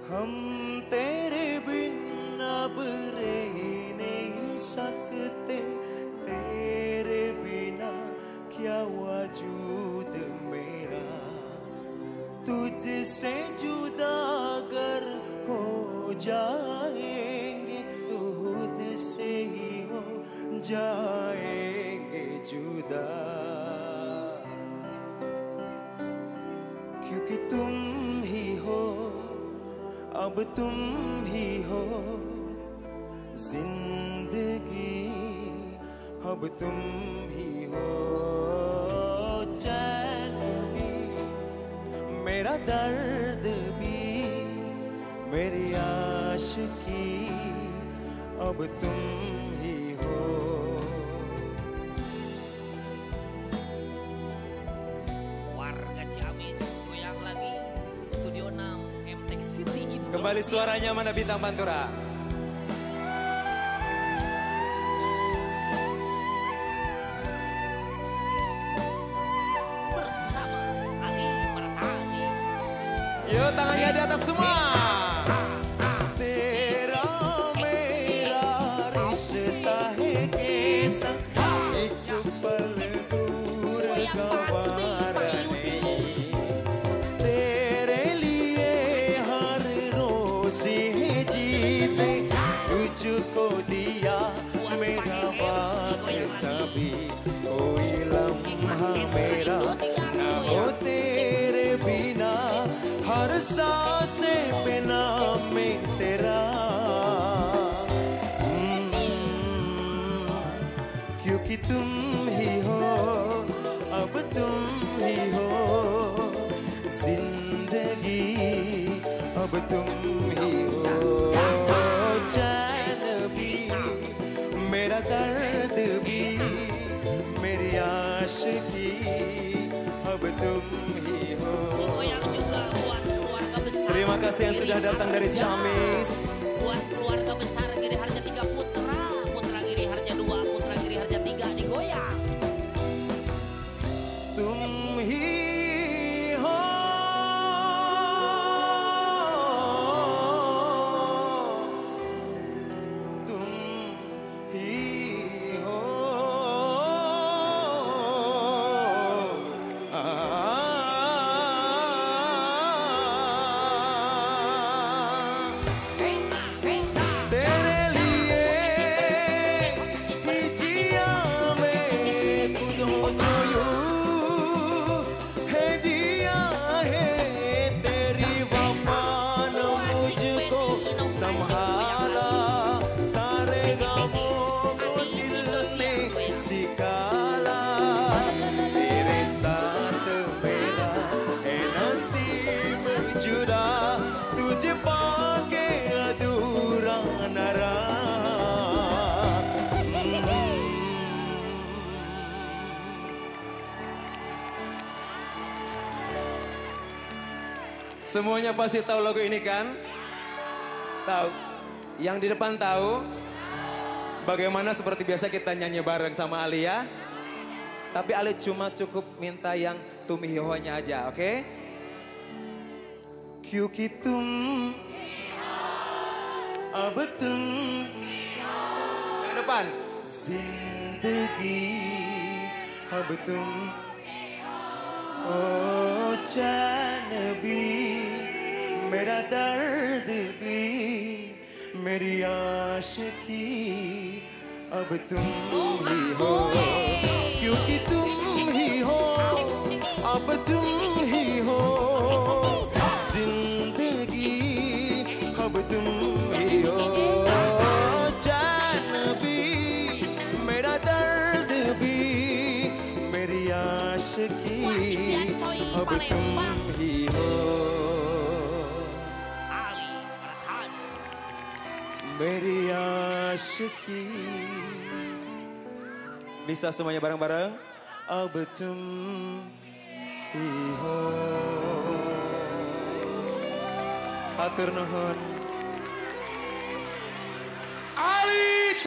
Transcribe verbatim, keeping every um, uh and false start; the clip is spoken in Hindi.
हम तेरे बिन अब रह नहीं सकते, तेरे बिना क्या वजूद मेरा। तुझसे जुदा अगर हो जाएंगे तो खुद से ही हो जाएंगे जुदा। क्योंकि तुम ही हो, अब तुम ही हो जिंदगी, अब तुम ही हो चैन भी, मेरा दर्द भी, मेरी आशिकी, अब तुम ही हो। Warga Ciamis goyang lagi, Studio enam M Tech City Indonesia. Kembali suaranya mana Bintang Pantura. Bersama Ali Martani. Yuk tangannya di atas semua. तेरा मेरा रिश्ता है कैसा, एक पल दूर गंवारने। तेरे लिए हर रोज है जीते, तुझको दिया मेरा वापस भी, कोई लम्हा मेरा ना हो तेरे बिना, हर सांसे पे नाम में तेरा। क्योंकि तुम ही हो, अब तुम ही हो जिंदगी, अब तुम ही हो चैन भी, मेरा दर्द भी, मेरी आशिकी, अब तुम ही हो। Goyang juga buat keluarga besar. Terima kasih yang sudah datang dari Ciamis. Buat keluarga besar Giri Harja tiga Putra, Putra Giri Harja dua, Putra Giri Harja tiga digoyang. तुम ही हो, तुम ही हो, आ, तेरे लिए ही जिया मैं खुद हो जो यूं है दिया है, तेरी वफा ने मुझको संभाला, सारे गमों को दिल में सिकाला। तेरे साथ मेरा है नसीब जुड़ा, तुझे पाके अधूरा न रहा। Semuanya pasti tahu lagu ini kan? Tahu? Yang di depan tahu? Bagaimana seperti biasa kita nyanyi bareng sama Ali ya? Tapi Ali cuma cukup minta yang tumihonya aja, oke? Okay? क्योंकि तुम अब तुम Yang depan. जिंदगी, अब तुम ओ चैन भी, मेरा दर्द भी, मेरी आशिकी, अब तुम ही हो। क्योंकि तुम ही हो, अब तुम ही हो जिंदगी, अब तुम ही हो चैन भी, मेरा दर्द भी, मेरी आशिकी, अब तुम ही हो। Ali Martani. मेरी आशिकी, Bisa semuanya bareng-bareng? अब तुम ही हो। Hatur nuhun. Ali